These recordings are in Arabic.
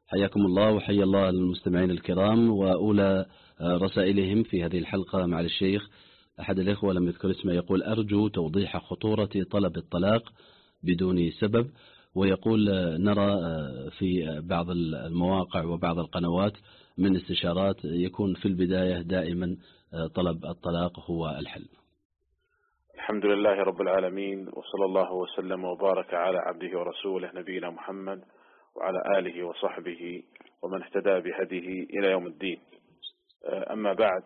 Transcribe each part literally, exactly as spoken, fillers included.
حياكم الله وحيا الله المستمعين الكرام. وأولى رسائلهم في هذه الحلقة مع الشيخ أحد الإخوة لم يذكر اسمه، يقول: أرجو توضيح خطورة طلب الطلاق بدون سبب. ويقول: نرى في بعض المواقع وبعض القنوات من استشارات يكون في البداية دائما طلب الطلاق هو الحل. الحمد لله رب العالمين، وصلى الله وسلم وبارك على عبده ورسوله نبينا محمد وعلى آله وصحبه ومن اهتدى بهديه إلى يوم الدين. أما بعد،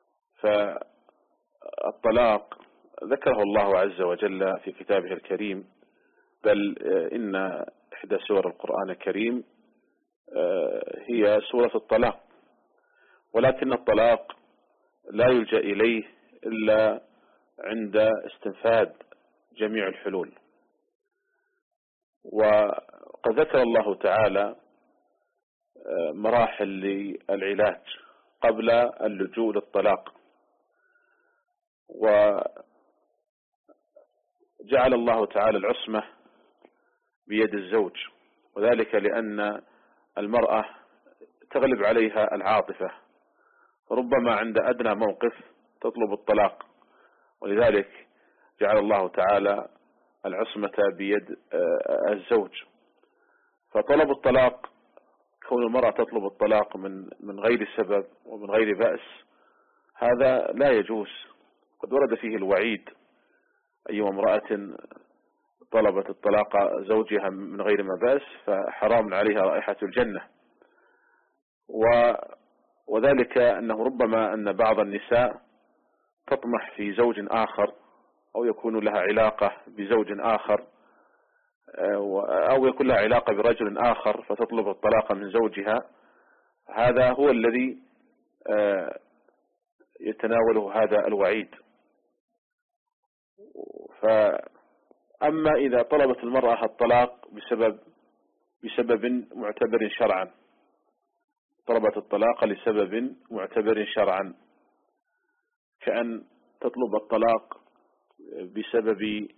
فالطلاق ذكره الله عز وجل في كتابه الكريم، بل إن إحدى سور القرآن الكريم هي سورة الطلاق، ولكن الطلاق لا يلجأ إليه إلا عند استنفاذ جميع الحلول. وقد ذكر الله تعالى مراحل للعلاج قبل اللجوء للطلاق، وجعل الله تعالى العصمة بيد الزوج، وذلك لأن المرأة تغلب عليها العاطفة، ربما عند أدنى موقف تطلب الطلاق، ولذلك جعل الله تعالى العصمة بيد الزوج. فطلب الطلاق، كون المرأة تطلب الطلاق من من غير سبب ومن غير بأس، هذا لا يجوز. قد ورد فيه الوعيد: أي امرأة طلبت الطلاق زوجها من غير ما بأس فحرام عليها رائحة الجنة. وذلك أنه ربما أن بعض النساء تطمح في زوج آخر، أو يكون لها علاقة بزوج آخر، أو يكون لها علاقة برجل آخر فتطلب الطلاق من زوجها. هذا هو الذي يتناوله هذا الوعيد. فأما إذا طلبت المرأة الطلاق بسبب بسبب معتبر شرعا، طلبت الطلاق لسبب معتبر شرعا، كأن تطلب الطلاق بسبب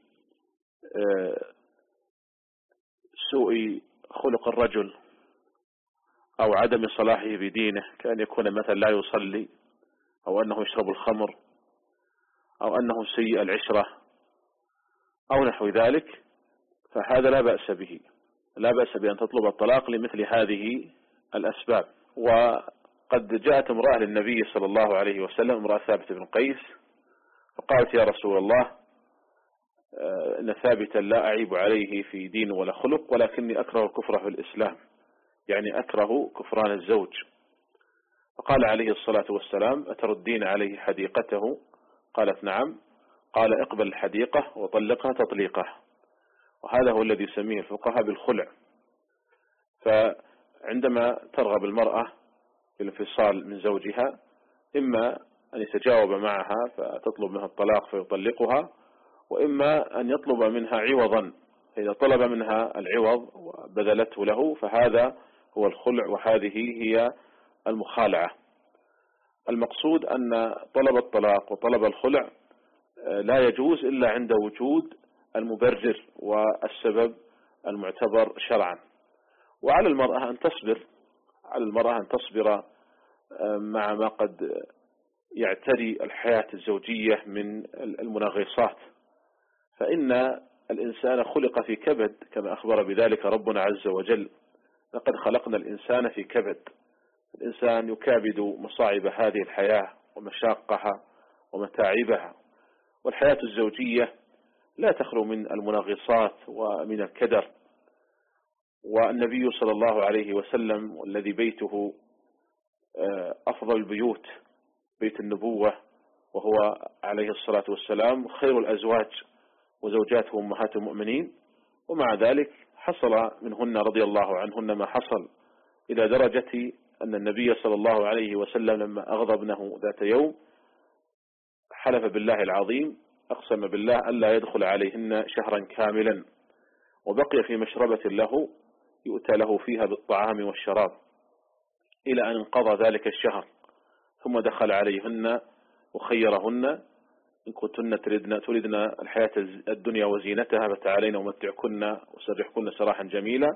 سوء خلق الرجل أو عدم صلاحه بدينه، كأن يكون مثلا لا يصلي، أو أنه يشرب الخمر، أو أنه سيء العشرة، أو نحو ذلك، فهذا لا بأس به، لا بأس بأن تطلب الطلاق لمثل هذه الأسباب. وقد جاءت امرأة للنبي صلى الله عليه وسلم، امرأة ثابت بن قيس، فقالت: يا رسول الله، إن ثابتا لا أعيب عليه في دين ولا خلق، ولكني أكره الكفر في الإسلام، يعني أكره كفران الزوج. فقال عليه الصلاة والسلام: أتردين عليه حديقته؟ قالت: نعم. قال: اقبل الحديقة وطلقها تطليقه. وهذا هو الذي يسميه الفقهاء بالخلع. فعندما ترغب المرأة بالانفصال من زوجها، إما أن يتجاوب معها فتطلب منها الطلاق فيطلقها، وإما أن يطلب منها عوضا، فإذا طلب منها العوض وبذلته له فهذا هو الخلع، وهذه هي المخالعة. المقصود أن طلب الطلاق وطلب الخلع لا يجوز إلا عند وجود المبرر والسبب المعتبر شرعا. وعلى المرأة أن تصبر، على المرأة أن تصبر مع ما قد يعتري الحياة الزوجية من المنغصات، فإن الإنسان خلق في كبد، كما أخبر بذلك ربنا عز وجل: لقد خلقنا الإنسان في كبد. الإنسان يكابد مصاعب هذه الحياة ومشاقها ومتاعبها، والحياة الزوجية لا تخلو من المنغصات ومن الكدر. والنبي صلى الله عليه وسلم، والذي بيته أفضل البيوت، بيت النبوة، وهو عليه الصلاة والسلام خير الأزواج وزوجاته أمهات المؤمنين، ومع ذلك حصل منهن رضي الله عنهن ما حصل، إلى درجة أن النبي صلى الله عليه وسلم لما أغضب ابنه ذات يوم حلف بالله العظيم، أقسم بالله ألا يدخل عليهن شهرا كاملا، وبقي في مشربة له يؤتى له فيها بالطعام والشراب إلى أن انقضى ذلك الشهر، ثم دخل عليهن وخيرهن: إن كنتن تردن, تردن الحياة الدنيا وزينتها فتعالين ومتعكن وسرحكن سراحا جميلا،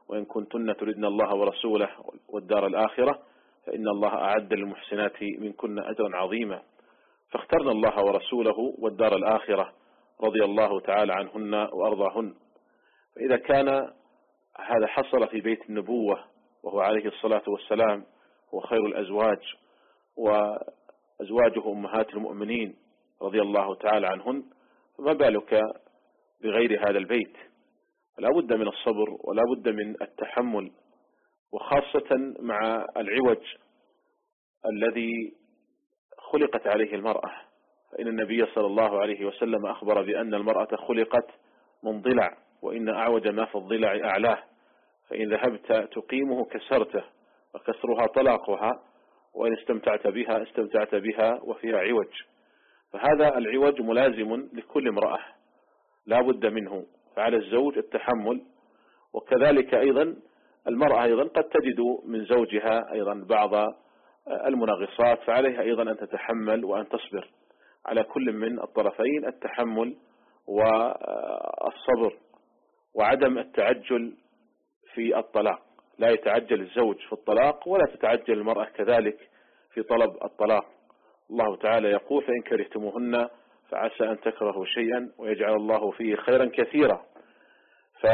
وإن كنتن تردن الله ورسوله والدار الآخرة فإن الله أعد للمحسنات منكن أجرا عظيما. فاخترنا الله ورسوله والدار الآخرة رضي الله تعالى عنهن وأرضاهن. فإذا كان هذا حصل في بيت النبوة وهو عليه الصلاة والسلام هو خير الأزواج وأزواجه أمهات المؤمنين رضي الله تعالى عنهن، فما بالك بغير هذا البيت؟ ولا بد من الصبر ولا بد من التحمل، وخاصة مع العوج الذي خلقت عليه المرأة. فإن النبي صلى الله عليه وسلم أخبر بأن المرأة خلقت من ضلع، وإن أعوج ما في الضلع أعلاه، فإن ذهبت تقيمه كسرته، وكسرها طلاقها، وإن استمتعت بها استمتعت بها وفيها عوج. فهذا العوج ملازم لكل امرأة لا بد منه، فعلى الزوج التحمل. وكذلك أيضا المرأة أيضا قد تجد من زوجها أيضا بعض المنغصات، فعليها أيضا أن تتحمل وأن تصبر. على كل من الطرفين التحمل والصبر، وعدم التعجل في الطلاق. لا يتعجل الزوج في الطلاق ولا تتعجل المرأة كذلك في طلب الطلاق. الله تعالى يقول: فإن كرهتموهن فعسى أن تكرهوا شيئا ويجعل الله فيه خيرا كثيرا. ف...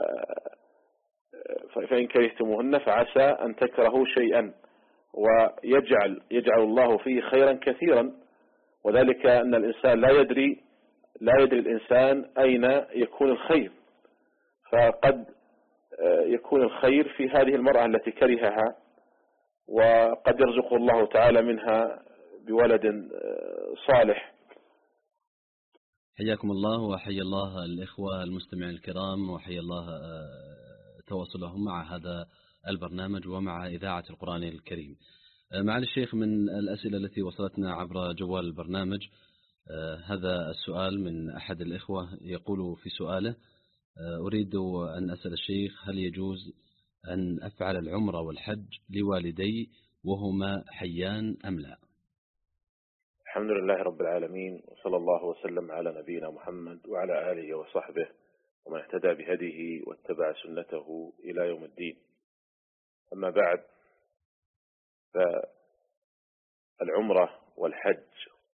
فإن كرهتموهن فعسى أن تكرهوا شيئا ويجعل يجعل الله فيه خيرا كثيرا، وذلك أن الإنسان لا يدري لا يدري الإنسان أين يكون الخير، فقد يكون الخير في هذه المرأة التي كرهها، وقد يرزق الله تعالى منها بولد صالح. حياكم الله وحيا الله الإخوة المستمعين الكرام، وحيا الله تواصلهم مع هذا البرنامج ومع إذاعة القرآن الكريم. معالي الشيخ، من الأسئلة التي وصلتنا عبر جوال البرنامج هذا السؤال من أحد الإخوة، يقول في سؤاله: أريد أن أسأل الشيخ هل يجوز أن أفعل العمرة والحج لوالدي وهما حيان أم لا؟ الحمد لله رب العالمين، وصلى الله وسلم على نبينا محمد وعلى آله وصحبه ومن اهتدى بهديه واتبع سنته إلى يوم الدين. أما بعد، فالعمرة والحج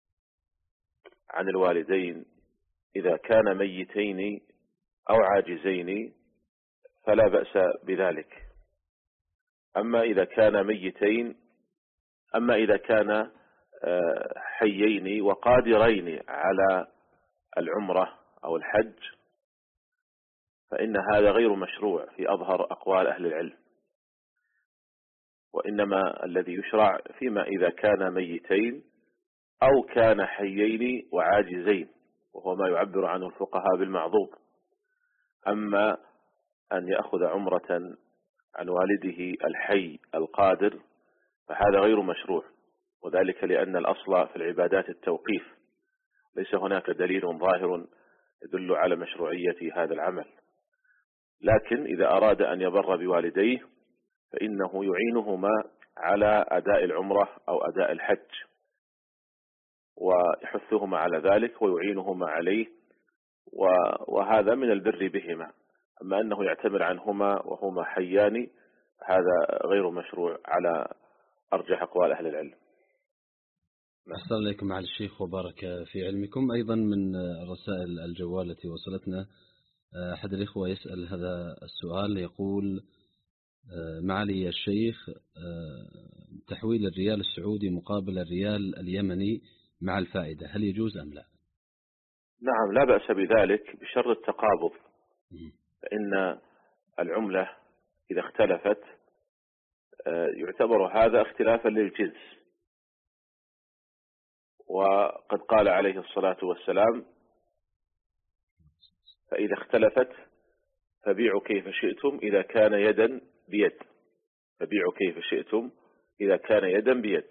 عن الوالدين إذا كان ميتين أو عاجزين فلا بأس بذلك. أما إذا كان ميتين أما إذا كان حيين وقادرين على العمرة أو الحج فإن هذا غير مشروع في أظهر أقوال أهل العلم، وإنما الذي يشرع فيما إذا كان ميتين أو كان حيين وعاجزين، وهو ما يعبر عنه الفقهاء بالمعذور. أما أن يأخذ عمرة عن والده الحي القادر فهذا غير مشروع، وذلك لأن الأصل في العبادات التوقيف، ليس هناك دليل ظاهر يدل على مشروعية هذا العمل. لكن إذا أراد أن يبر بوالديه فإنه يعينهما على أداء العمرة أو أداء الحج، ويحثهما على ذلك ويعينهما عليه، وهذا من البر بهما. أما أنه يعتمر عنهما وهما حيان هذا غير مشروع على أرجح أقوال أهل العلم. أحسن إليكم معالي الشيخ وبارك في علمكم. أيضا من رسائل الجوال التي وصلتنا أحد الإخوة يسأل هذا السؤال، يقول: معالي الشيخ، تحويل الريال السعودي مقابل الريال اليمني مع الفائدة هل يجوز أم لا؟ نعم، لا بأس بذلك بشرط التقابض، فإن العملة إذا اختلفت يعتبر هذا اختلافا للجنس، وقد قال عليه الصلاة والسلام: فإذا اختلفت فبيعوا كيف شئتم إذا كان يدا بيد. فبيعوا كيف شئتم إذا كان يدا بيد.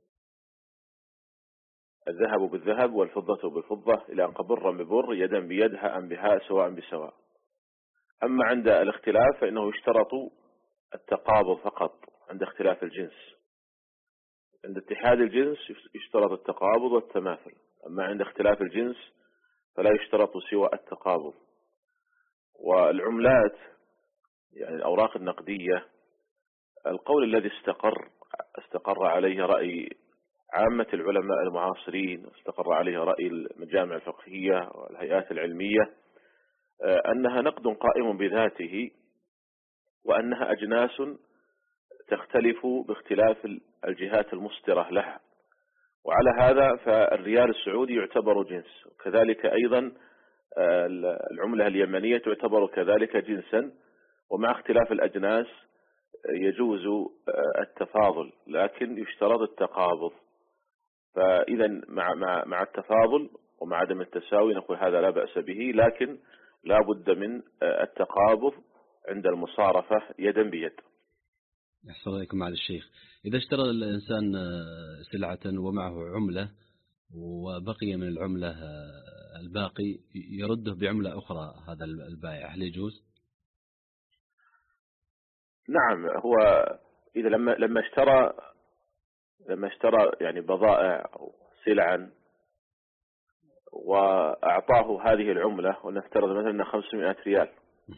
الذهب بالذهب والفضة بالفضة إلى أن قبر ببر يدا بيد هاء بهاء سواء بسواء. أما عند الاختلاف فإنه يشترط التقابض فقط عند اختلاف الجنس. عند اتحاد الجنس يشترط التقابض والتماثل، أما عند اختلاف الجنس فلا يشترط سوى التقابض. والعملات يعني الأوراق النقدية، القول الذي استقر استقر عليه رأي عامة العلماء المعاصرين، واستقر عليه رأي المجامع الفقهية والهيئات العلمية، أنها نقد قائم بذاته، وأنها أجناس تختلف باختلاف الجهات المصدرة لها. وعلى هذا فالريال السعودي يعتبر جنس، وكذلك أيضا العملة اليمنية تعتبر كذلك جنسا، ومع اختلاف الأجناس يجوز التفاضل، لكن يشترط التقابض. فإذا مع مع مع التفاضل ومع عدم التساوي نقول هذا لا بأس به، لكن لا بد من التقابض عند المصارفة يدا بيد. أحسن عليكم معالي الشيخ. إذا اشترى الإنسان سلعة ومعه عملة وبقي من العملة الباقي يرده بعملة أخرى، هذا البائع هل يجوز؟ نعم، هو إذا لما لما اشترى لما اشترى يعني بضائع أو سلعا وأعطاه هذه العملة، ونفترض مثلا خمسمائة ريال،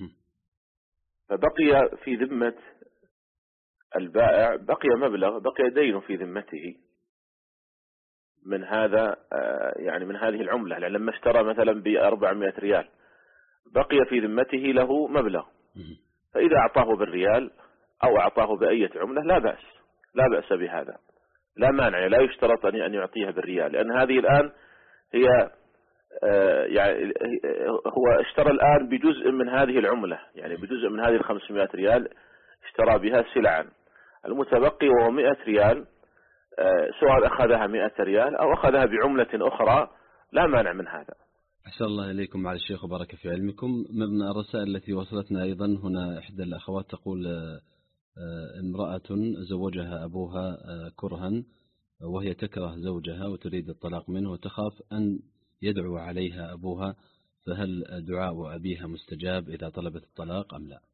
فبقي في ذمة البائع بقي مبلغ، بقي دين في ذمته من هذا يعني من هذه العملة. يعني لما اشترى مثلا بأربعمائة ريال بقي في ذمته له مبلغ، فإذا أعطاه بالريال أو أعطاه بأية عملة لا بأس، لا بأس بهذا، لا مانع، لا يشترط أن يعطيها بالريال، لأن هذه الآن هي يعني هو اشترى الآن بجزء من هذه العملة، يعني بجزء من هذه الخمسمائة ريال اشترى بها سلعا، المتبقي وهو مئة ريال، سواء أخذها مئة ريال أو أخذها بعملة أخرى لا مانع من هذا. أحسن الله إليكم معالي الشيخ وبارك في علمكم. من الرسائل التي وصلتنا أيضا هنا إحدى الأخوات تقول امرأة زوجها أبوها كرها وهي تكره زوجها وتريد الطلاق منه وتخاف أن يدعو عليها أبوها، فهل دعاء أبيها مستجاب إذا طلبت الطلاق أم لا؟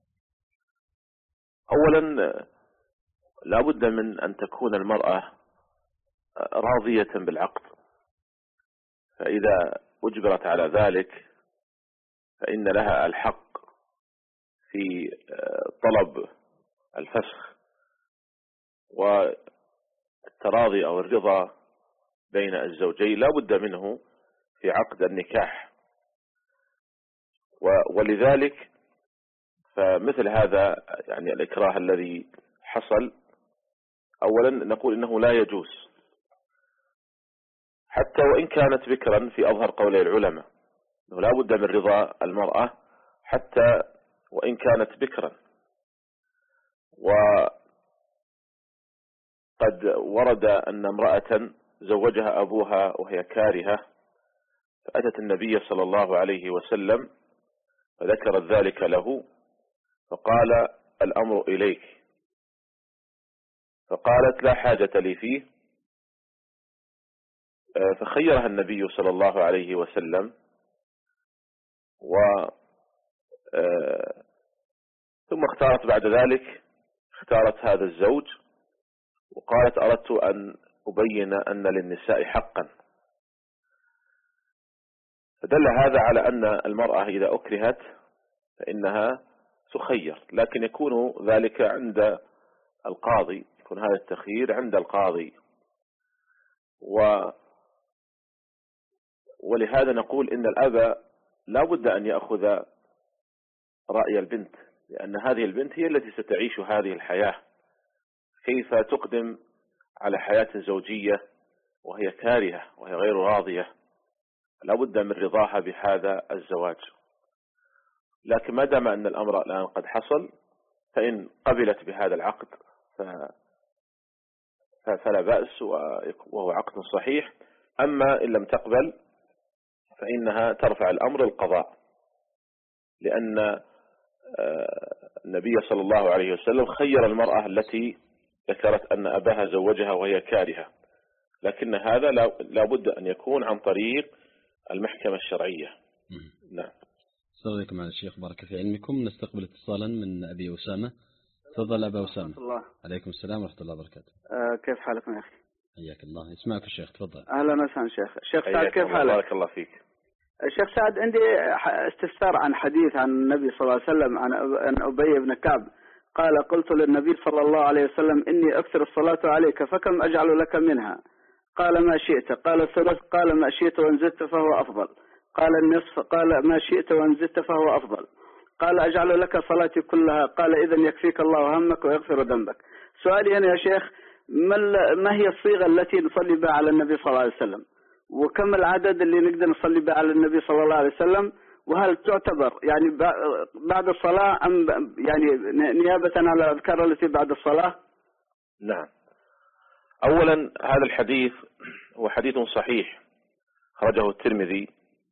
أولا لا بد من أن تكون المرأة راضية بالعقد، فإذا أجبرت على ذلك فإن لها الحق في طلب الفسخ والتراضي أو الرضا بين الزوجين، لا بد منه في عقد النكاح. ولذلك فمثل هذا يعني الإكراه الذي حصل، أولا نقول إنه لا يجوز حتى وإن كانت بكرا، في أظهر قولي العلماء أنه لا بد من رضا المرأة حتى وإن كانت بكرا. وقد ورد أن امرأة زوجها أبوها وهي كارهة، فأتت النبي صلى الله عليه وسلم فذكرت ذلك له، فقال الأمر إليك، فقالت لا حاجة لي فيه، فخيرها النبي صلى الله عليه وسلم، و ثم اختارت بعد ذلك اختارت هذا الزوج، وقالت أردت أن أبين أن للنساء حقا. فدل هذا على أن المرأة إذا أكرهت فإنها تخير، لكن يكون ذلك عند القاضي، يكون هذا التخيير عند القاضي. و ولهذا نقول إن الأب لا بد أن يأخذ رأي البنت، لأن هذه البنت هي التي ستعيش هذه الحياة، كيف تقدم على حياة زوجية وهي كارهة وهي غير راضية، لا بد من رضاها بهذا الزواج. لكن ما دام أن الأمر الآن قد حصل، فإن قبلت بهذا العقد فلا بأس وهو عقد صحيح. أما إن لم تقبل فإنها ترفع الأمر القضاء، لأن النبي صلى الله عليه وسلم خير المرأة التي ذكرت أن أباها زوجها وهي كارهة، لكن هذا لا بد أن يكون عن طريق المحكمة الشرعية. نعم. السلام عليكم على الشيخ بارك في علمكم. نستقبل اتصالا من أبي أسامة. تفضل أبا أسامة. الله. عليكم السلام ورحمة الله وبركاته. أه كيف حالكم يا أخي؟ حياك الله. اسمعك الشيخ، تفضل. أهلا وسهلا شيخ. شيخ سعد كيف حالك؟ بارك الله فيك. الشيخ سعد، عندي استفسار عن حديث عن النبي صلى الله عليه وسلم عن أبي بن كعب قال: قلت للنبي صلى الله عليه وسلم: إني أكثر الصلاة عليك فكم أجعل لك منها؟ قال: ما شئت. قال: الثلث. قال: ما شئت وإن زدت فهو أفضل. قال: النصف. قال: ما شئت وإن زدت فهو أفضل. قال: أجعل لك صلاتي كلها. قال: إذن يكفيك الله همك ويغفر ذنبك. سؤالي أنا يا شيخ، ما هي الصيغة التي نصلي بها على النبي صلى الله عليه وسلم؟ وكم العدد اللي نقدر نصلي بها على النبي صلى الله عليه وسلم؟ وهل تعتبر يعني بعد الصلاة أم يعني نيابة على الأذكار التي بعد الصلاة؟ نعم. أولا هذا الحديث هو حديث صحيح خرجه الترمذي،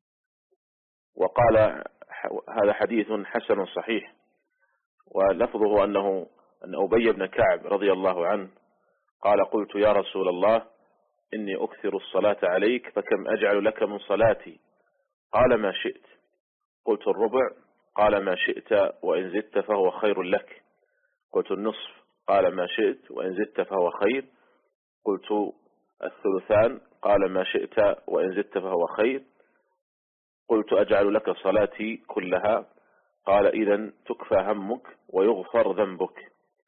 وقال هذا حديث حسن صحيح، ولفظه أنه أن أبي بن كعب رضي الله عنه قال: قلت يا رسول الله إني أكثر الصلاة عليك فكم أجعل لك من صلاتي؟ قال: ما شئت. قلت: الربع. قال: ما شئت وإن زدت فهو خير لك. قلت: النصف. قال: ما شئت وإن زدت فهو خير. قلت: الثلثان. قال: ما شئت وإن زدت فهو خير. قلت: أجعل لك صلاتي كلها. قال: إذن تكفى همك ويغفر ذنبك.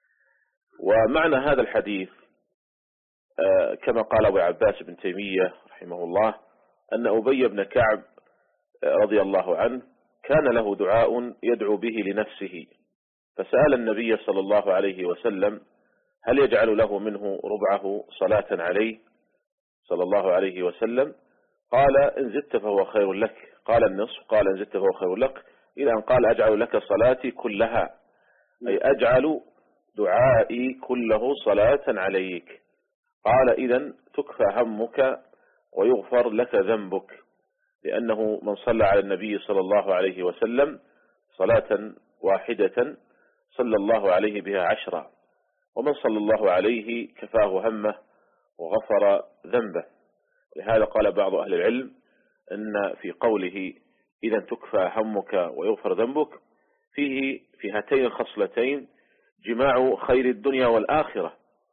ومعنى هذا الحديث كما قال أبو عباس بن تيمية رحمه الله أن أبي بن كعب رضي الله عنه كان له دعاء يدعو به لنفسه، فسأل النبي صلى الله عليه وسلم هل يجعل له منه ربعه صلاة عليه صلى الله عليه وسلم؟ قال: إن زدت فهو خير لك. قال: النصف. قال: إن زدت فهو خير لك. إلى أن قال: أجعل لك صلاتي كلها، أي أجعل دعائي كله صلاة عليك. قال: إذن تكفى همك ويغفر لك ذنبك، لأنه من صلى على النبي صلى الله عليه وسلم صلاة واحدة صلى الله عليه بها عشرة، ومن صلى الله عليه كفاه همه وغفر ذنبه. لهذا قال بعض أهل العلم أن في قوله إذا تكفى همك ويغفر ذنبك فيه في هاتين الخصلتين جماع خير الدنيا والآخرة،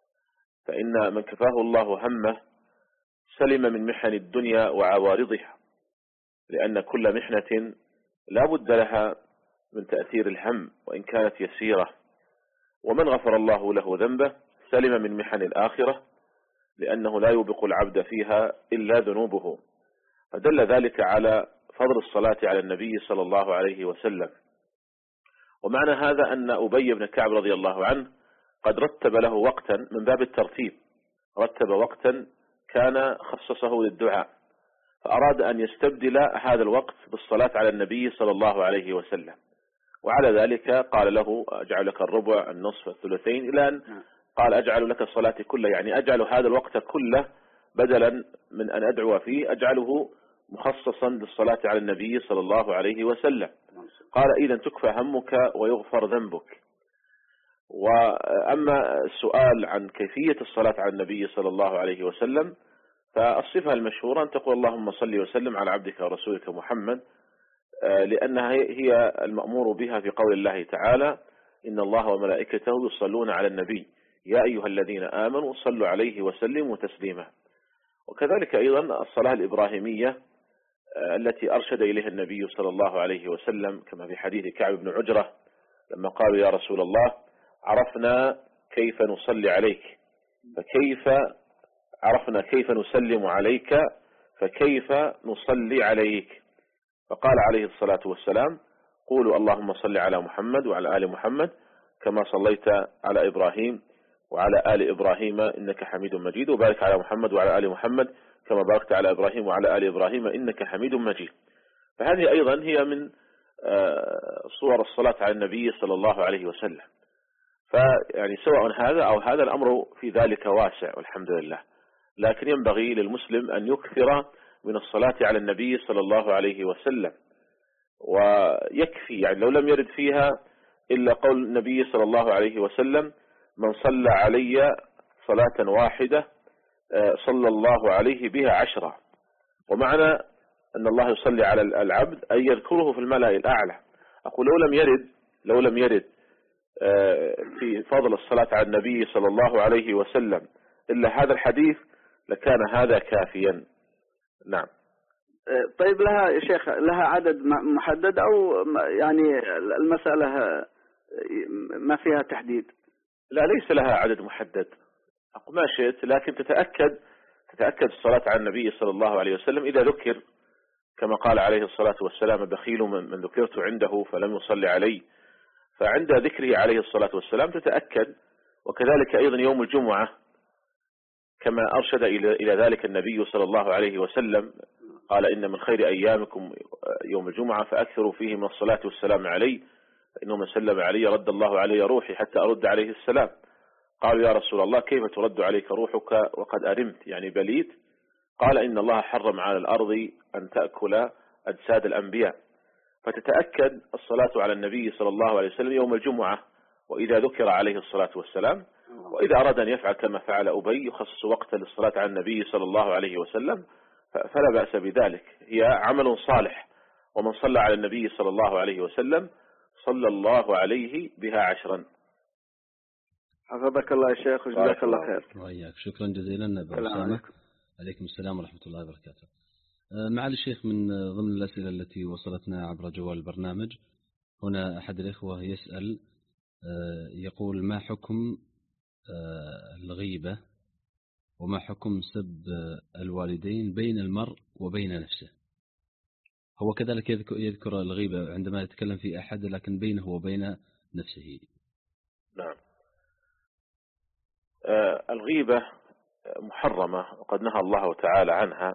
فإن من كفاه الله همه سلم من محن الدنيا وعوارضها، لأن كل محنة لا بد لها من تأثير الهم وإن كانت يسيرة. ومن غفر الله له ذنبه سلم من محن الآخرة، لأنه لا يوبق العبد فيها إلا ذنوبه. فدل ذلك على فضل الصلاة على النبي صلى الله عليه وسلم. ومعنى هذا أن أبي بن كعب رضي الله عنه قد رتب له وقتا من باب الترتيب، رتب وقتا كان خصصه للدعاء، فأراد أن يستبدل هذا الوقت بالصلاة على النبي صلى الله عليه وسلم، وعلى ذلك قال له أجعل لك الربع النصف الثلثين، إلى أن قال أجعل لك الصلاة كلها، يعني أجعل هذا الوقت كله بدلا من أن أدعو فيه أجعله مخصصا للصلاة على النبي صلى الله عليه وسلم. قال إذا تكفى همك ويغفر ذنبك. وأما السؤال عن كيفية الصلاة على النبي صلى الله عليه وسلم فالصفة المشهورة أن تقول اللهم صل وسلم على عبدك ورسولك محمد، لأنها هي المأمور بها في قول الله تعالى إن الله وملائكته يصلون على النبي يا أيها الذين آمنوا صلوا عليه وسلموا تسليما. وكذلك أيضا الصلاة الإبراهيمية التي أرشد إليها النبي صلى الله عليه وسلم، كما في حديث كعب بن عجرة لما قالوا يا رسول الله عرفنا كيف نصلي عليك فكيف عرفنا كيف نسلم عليك فكيف نصلي عليك، فقال عليه الصلاة والسلام قولوا اللهم صل على محمد وعلى آل محمد كما صليت على إبراهيم وعلى آل إبراهيم إنك حميد مجيد، وبارك على محمد وعلى آل محمد كما باركت على إبراهيم وعلى آل إبراهيم إنك حميد مجيد. فهذه أيضا هي من صور الصلاة على النبي صلى الله عليه وسلم. فيعني سواء هذا أو هذا الأمر في ذلك واسع والحمد لله، لكن ينبغي للمسلم أن يكثر من الصلاة على النبي صلى الله عليه وسلم، ويكفي يعني لو لم يرد فيها إلا قول النبي صلى الله عليه وسلم من صلى علي صلاة واحدة صلى الله عليه بها عشرة. ومعنى أن الله يصلي على العبد أن يذكره في الملأ الأعلى. أقول لو لم يرد لو لم يرد في فضل الصلاة على النبي صلى الله عليه وسلم إلا هذا الحديث لكان هذا كافيا. نعم. طيب لها يا شيخ لها عدد محدد أو يعني المسألة ما فيها تحديد؟ لا، ليس لها عدد محدد، ما شئت، لكن تتأكد تتأكد الصلاة على النبي صلى الله عليه وسلم إذا ذكر، كما قال عليه الصلاة والسلام: بخيل من ذكرت عنده فلم يصلي علي. فعند ذكره عليه الصلاة والسلام تتأكد. وكذلك أيضا يوم الجمعة كما أرشد إلى ذلك النبي صلى الله عليه وسلم، قال: إن من خير أيامكم يوم الجمعة فأكثروا فيه من الصلاة والسلام علي، فإنه من سلم علي رد الله علي روحي حتى أرد عليه السلام. قالوا: يا رسول الله كيف ترد عليك روحك وقد أرمت، يعني بليت؟ قال: إن الله حرم على الأرض أن تأكل أجساد الأنبياء. فتتأكد الصلاة على النبي صلى الله عليه وسلم يوم الجمعة وإذا ذكر عليه الصلاة والسلام. وإذا أراد أن يفعل كما فعل أبي يخصص وقتا للصلاة على النبي صلى الله عليه وسلم فلا بأس بذلك، هي عمل صالح. ومن صلى على النبي صلى الله عليه وسلم صلى الله عليه بها عشرا. حفظك الله يا شيخ وجزاك الله خير. وإياك، شكرا جزيلا أبو أسامة. عليكم السلام ورحمة الله وبركاته. معالي الشيخ، من ضمن الأسئلة التي وصلتنا عبر جوال البرنامج هنا أحد الإخوة يسأل يقول: ما حكم الغيبة وما حكم سب الوالدين بين المرء وبين نفسه؟ هو كذلك يذكر الغيبة عندما يتكلم في أحد لكن بينه وبين نفسه. نعم. آه الغيبة محرمة وقد نهى الله تعالى عنها،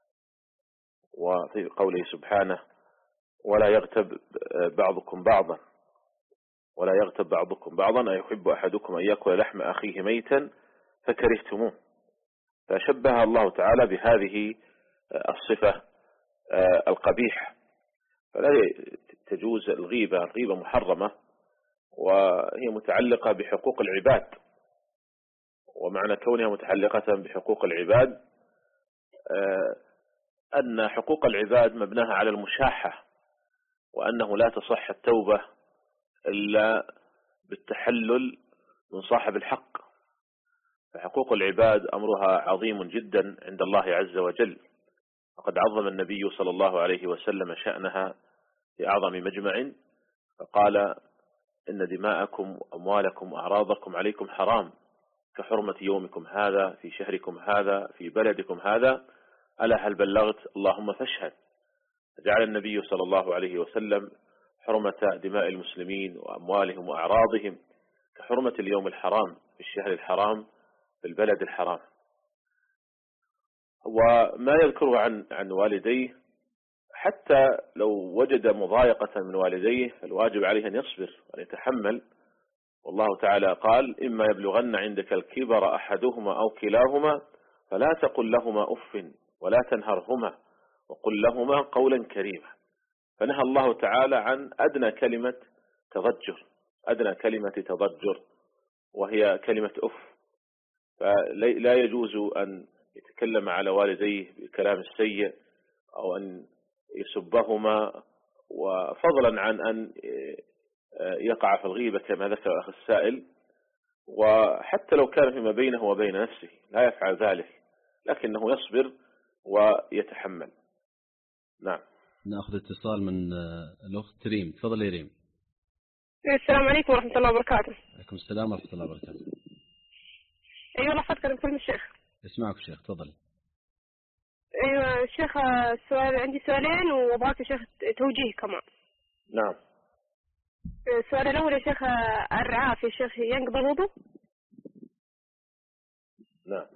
وفي قوله سبحانه: ولا يغتب بعضكم بعضا ولا يغتب بعضكم بعضا أيحب أحدكم أن يأكل لحم أخيه ميتا فكرهتموه. فشبه الله تعالى بهذه الصفة القبيحة، فلا تجوز الغيبة. الغيبة محرمة وهي متعلقة بحقوق العباد، ومعنى كونها متعلقة بحقوق العباد أن حقوق العباد مبناها على المشاحة، وأنه لا تصح التوبة إلا بالتحلل من صاحب الحق. فحقوق العباد أمرها عظيم جدا عند الله عز وجل، وقد عظم النبي صلى الله عليه وسلم شأنها في أعظم مجمع، فقال: إن دماءكم وأموالكم وأعراضكم عليكم حرام كحرمة يومكم هذا في شهركم هذا في بلدكم هذا، ألا هل بلغت؟ اللهم فاشهد. جعل النبي صلى الله عليه وسلم حرمة دماء المسلمين وأموالهم وأعراضهم كحرمة اليوم الحرام في الشهر الحرام في البلد الحرام. وما يذكره عن عن والديه حتى لو وجد مضايقة من والديه فالواجب عليه أن يصبر وأن يتحمل. والله تعالى قال: إما يبلغن عندك الكبر أحدهما أو كلاهما فلا تقل لهما أف ولا تنهرهما وقل لهما قولا كريما. فنهى الله تعالى عن أدنى كلمة تضجر، أدنى كلمة تضجر وهي كلمة أف. فلا يجوز أن يتكلم على والديه بالكلام السيء أو أن يسبهما، وفضلا عن أن يقع في الغيبة كما ذكر أخي السائل. وحتى لو كان فيما بينه وبين نفسه لا يفعل ذلك، لكنه يصبر ويتحمل. نعم. نأخذ اتصال من الأخت ريم. تفضل يا ريم. السلام عليكم ورحمة الله وبركاته. عليكم السلام ورحمة الله وبركاته. أيوة الله فكر بكلمة الشيخ. اسمعك الشيخ، تفضل. أيوة الشيخ، السؤال عندي سؤالين وأبغاك يا شيخ توجيه كمان. نعم. السؤال الأول يا شيخ، الرعاف يا شيخ ينقض الوضوء؟ نعم.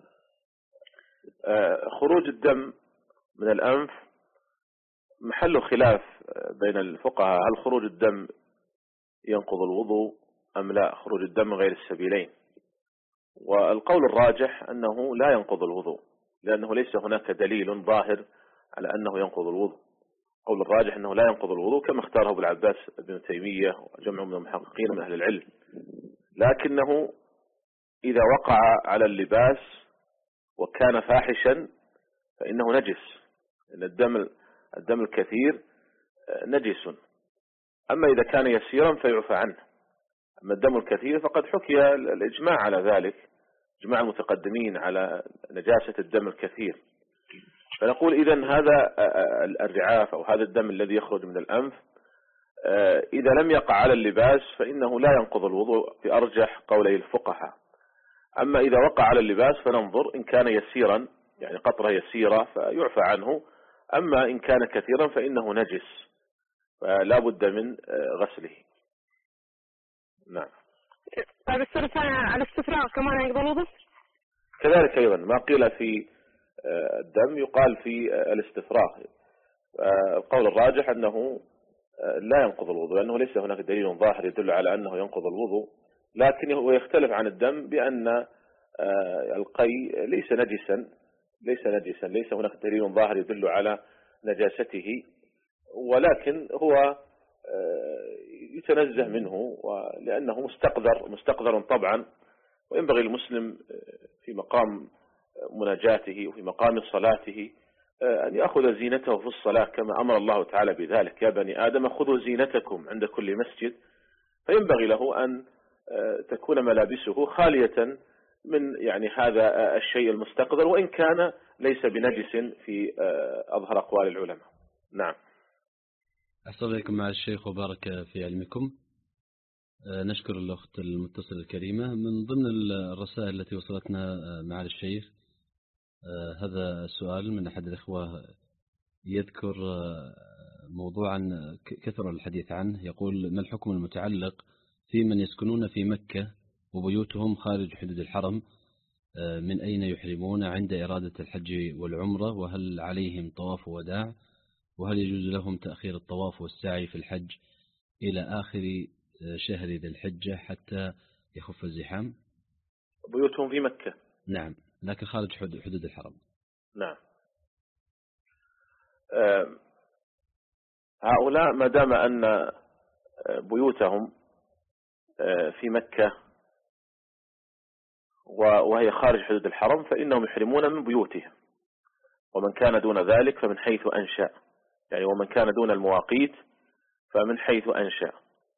آه خروج الدم من الأنف محل خلاف بين الفقهاء، هل خروج الدم ينقض الوضوء أم لا، خروج الدم غير السبيلين. والقول الراجح أنه لا ينقض الوضوء، لأنه ليس هناك دليل ظاهر على أنه ينقض الوضوء. قول الراجح أنه لا ينقض الوضوء كما اختاره ابو العباس ابن تيمية وجمع من المحققين من أهل العلم، لكنه إذا وقع على اللباس وكان فاحشا فإنه نجس، لأن الدم الدم الكثير نجس. أما إذا كان يسيرا فيعفى عنه. أما الدم الكثير فقد حكي الإجماع على ذلك، إجماع المتقدمين على نجاسة الدم الكثير. فنقول إذن هذا الرعاف أو هذا الدم الذي يخرج من الأنف إذا لم يقع على اللباس فإنه لا ينقض الوضوء في أرجح قولي الفقهاء. أما إذا وقع على اللباس فننظر إن كان يسيرا يعني قطرة يسيرة فيعفى عنه، أما إن كان كثيرا فإنه نجس فلا بد من غسله. نعم. طيب السؤال على الاستفراغ كمان ينقض الوضوء؟ كذلك أيضا ما قيل في الدم يقال في الاستفراغ. القول الراجح أنه لا ينقض الوضوء لأنه ليس هناك دليل ظاهر يدل على أنه ينقض الوضوء، لكن هو يختلف عن الدم بأن القي ليس نجسا ليس نجسا ليس هناك دليل ظاهر يدل على نجاسته، ولكن هو يتنزه منه لأنه مستقذر مستقذر طبعا، وينبغي المسلم في مقام مناجاته وفي مقام صلاته أن يأخذ زينته في الصلاة كما أمر الله تعالى بذلك: يا بني آدم خذوا زينتكم عند كل مسجد. فينبغي له أن تكون ملابسه خالية من يعني هذا الشيء المستقذر وإن كان ليس بنجس في أظهر أقوال العلماء. نعم. أحسن إليكم مع الشيخ وبارك في علمكم. نشكر الأخت المتصلة الكريمة. من ضمن الرسائل التي وصلتنا مع الشيخ هذا السؤال من أحد الإخوة يذكر موضوعا كثر الحديث عنه، يقول: ما الحكم المتعلق في من يسكنون في مكة وبيوتهم خارج حدود الحرم؟ من أين يحرمون عند إرادة الحج والعمرة؟ وهل عليهم طواف وداع؟ وهل يجوز لهم تأخير الطواف والسعي في الحج إلى آخر شهر ذي الحجة حتى يخف الزحام؟ بيوتهم في مكة. نعم، لكن خارج حدود الحرم. نعم. هؤلاء ما دام أن بيوتهم في مكة وهي خارج حدود الحرم فإنهم يحرمون من بيوتهم، ومن كان دون ذلك فمن حيث أنشأ، يعني ومن كان دون المواقيت فمن حيث أنشأ،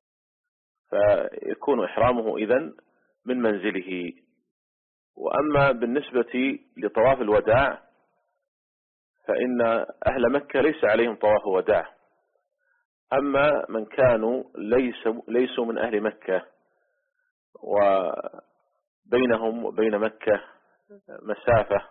فيكون إحرامه إذن من منزله. وأما بالنسبة لطواف الوداع فإن أهل مكة ليس عليهم طواف وداع، أما من كانوا ليسوا ليسوا من أهل مكة وبينهم وبين مكة مسافة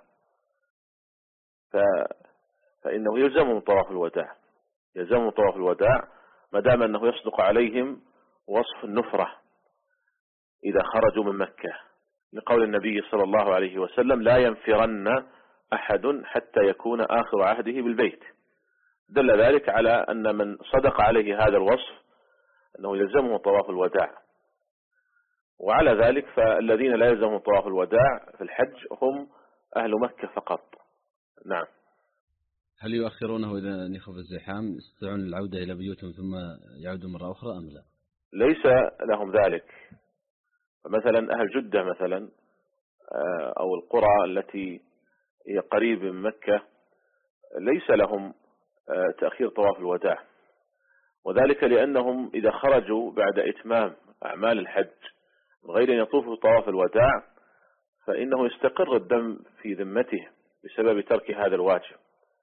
فإنه يلزمهم طواف الوداع يلزمهم طواف الوداع ما دام أنه يصدق عليهم وصف النفرة إذا خرجوا من مكة، لقول النبي صلى الله عليه وسلم: لا ينفرن أحد حتى يكون آخر عهده بالبيت. دل ذلك على أن من صدق عليه هذا الوصف أنه يلزمه طواف الوداع. وعلى ذلك فالذين لا يلزمهم طواف الوداع في الحج هم أهل مكة فقط. نعم. هل يؤخرونه إذا نخف الزحام يستطيعون العودة إلى بيوتهم ثم يعودوا مرة أخرى أم لا؟ ليس لهم ذلك. مثلا أهل جدة مثلا أو القرى التي هي قريب من مكة ليس لهم تأخير طواف الوداع، وذلك لأنهم إذا خرجوا بعد إتمام أعمال الحج من غير أن يطوفوا طواف الوداع فإنه يستقر الدم في ذمته بسبب ترك هذا الواجب،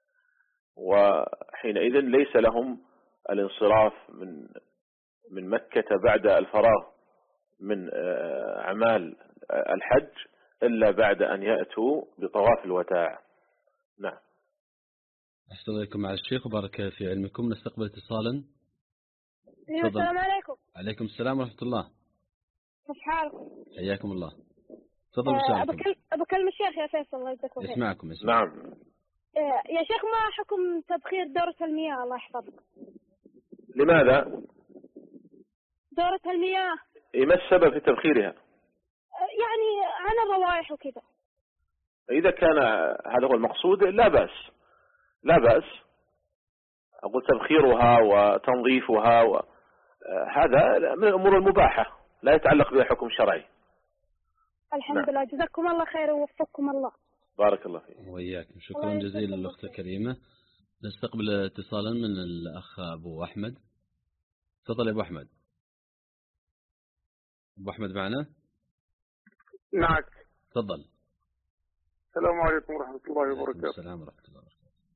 وحينئذ ليس لهم الانصراف من من مكة بعد الفراغ من أعمال الحج إلا بعد أن يأتوا بطواف الوداع. نعم. أحسن إليكم مع الشيخ وبارك في علمكم. نستقبل اتصالا. السلام عليكم. عليكم السلام ورحمة الله. كيف حالك؟ حياكم الله. تفضل بسؤالكم. أبو كلم الشيخ يا فيصل الله يجزاك خير. اسمعكم اسمعكم. نعم. يا شيخ ما حكم تبخير دورة المياه الله يحفظك؟ لماذا؟ دورة المياه ما السبب في تبخيرها؟ يعني عن الروائح وكذا. إذا كان هذا هو المقصود لا بأس لا بأس أقول تبخيرها وتنظيفها و... هذا من الأمور المباحة لا يتعلق بها حكم شرعي. الحمد نعم. لله جزاكم الله خير ووفقكم الله. بارك الله فيك. وإياكم. شكرا جزيلا للأخت الكريمة. نستقبل اتصالا من الأخ أبو أحمد. تفضل يا أبو أحمد. أبو أحمد معنا؟ معك. تفضل. السلام عليكم ورحمة الله وبركاته. السلام ورحمة الله وبركاته.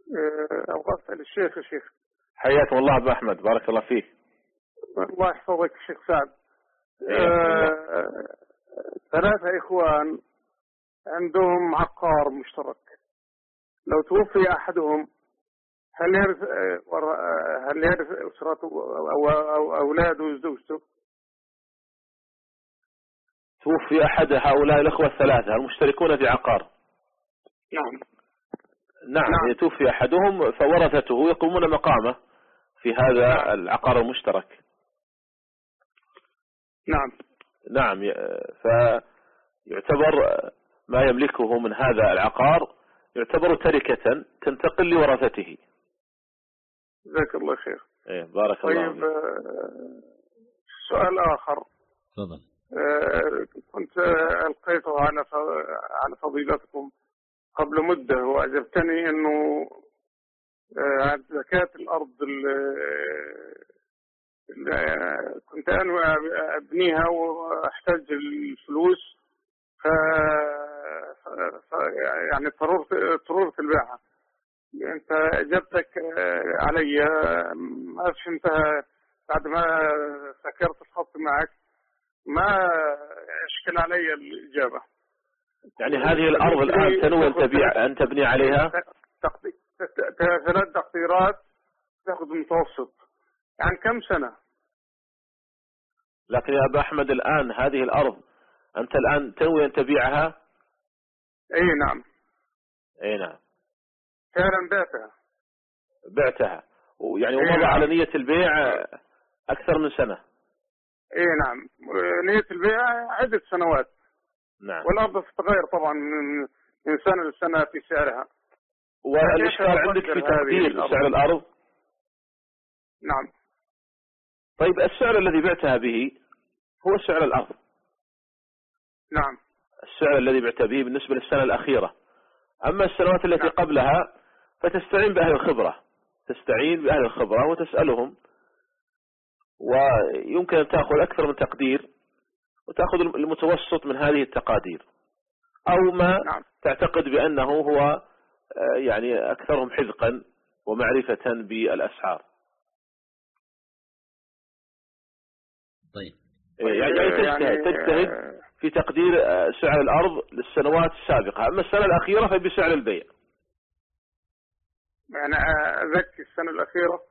أبغى أسأل الشيخ يا شيخ. حياكم الله أبو أحمد، بارك الله فيك. الله يحفظك الشيخ سعد. آه ثلاثة إخوان عندهم عقار مشترك، لو توفي أحدهم هل يرث هل يرث أسرته أو أولاده وزوجته؟ توفي أحد هؤلاء الأخوة الثلاثة المشتركون في عقار. نعم. نعم, نعم. توفي أحدهم فورثته يقومون مقامه في هذا نعم. العقار المشترك. نعم. نعم، فيعتبر ما يملكه من هذا العقار يعتبر تركة تنتقل لورثته. جزاك الله خير. إيه بارك طيب الله فيك. سؤال آخر. تفضل. كنت ألقيته على على فضيلتكم قبل مدة وأعجبتني إنه زكاة الأرض كنت أنوي أبنيها وأحتاج الفلوس ف... ف... يعني اضطررت اضطررت البيعها. أنت إجابتك علي ما فهمتها بعد ما سكرت الخط معك، ما أشكل علي الإجابة. يعني هذه الأرض الآن تنوي أن تبيع أن تبني عليها ثلاث تقديرات تأخذ متوسط، يعني كم سنة؟ لكن يا أبا أحمد الآن هذه الأرض أنت الآن تنوي أن تبيعها؟ أي نعم. أي نعم. فعلا بعتها. بعتها يعني ومضى نعم. على نية البيع أكثر من سنة. أي نعم، نية البيع عدة سنوات. نعم. والأرض تتغير طبعا من من سنة لسنة في سعرها. والإشكال عندك في تقدير سعر الأرض؟ نعم. طيب السعر الذي بعتها به هو سعر الأرض. نعم. السعر الذي بعتها به بالنسبة للسنة الأخيرة. أما السنوات التي نعم. قبلها فتستعين بأهل الخبرة، تستعين بأهل الخبرة وتسألهم، ويمكن أن تأخذ أكثر من تقدير وتأخذ المتوسط من هذه التقادير، أو ما نعم. تعتقد بأنه هو يعني أكثرهم حذقا ومعرفة بالأسعار. طيب. يعني تجتهد تجتهد في تقدير سعر الأرض للسنوات السابقة، أما السنة الأخيرة فبسعر البيع. يعني أزكي السنة الأخيرة؟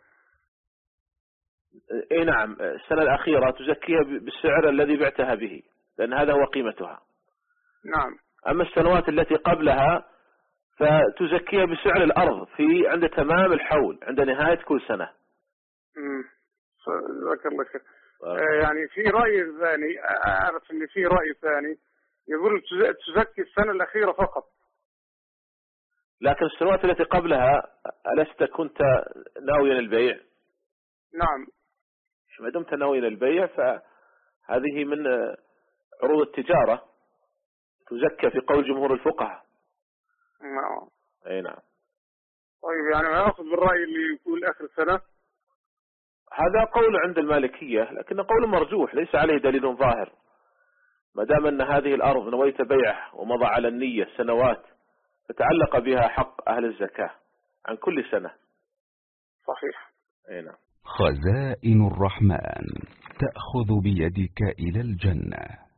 اي نعم، السنة الأخيرة تزكيها بالسعر الذي بعتها به، لأن هذا هو قيمتها. نعم. أما السنوات التي قبلها فتزكيها بسعر الأرض في عند تمام الحول، عند نهاية كل سنة. امم جزاك الله خير. يعني في رأي ثاني، أعرف أن في رأي ثاني يقول تزكي السنة الأخيرة فقط. لكن السنوات التي قبلها ألست كنت ناويا البيع؟ نعم. ما دمت ناويا البيع فهذه من عروض التجارة تزكى في قول جمهور الفقهاء. نعم. أي نعم. طيب يعني ما أخذ بالرأي اللي يقول آخر السنة؟ هذا قول عند المالكية، لكن قول مرجوح ليس عليه دليل ظاهر، ما دام أن هذه الأرض نويت بيعه ومضى على النية سنوات فتعلق بها حق أهل الزكاة عن كل سنة. صحيح. أي نعم. خزائن الرحمن تأخذ بيدك إلى الجنة.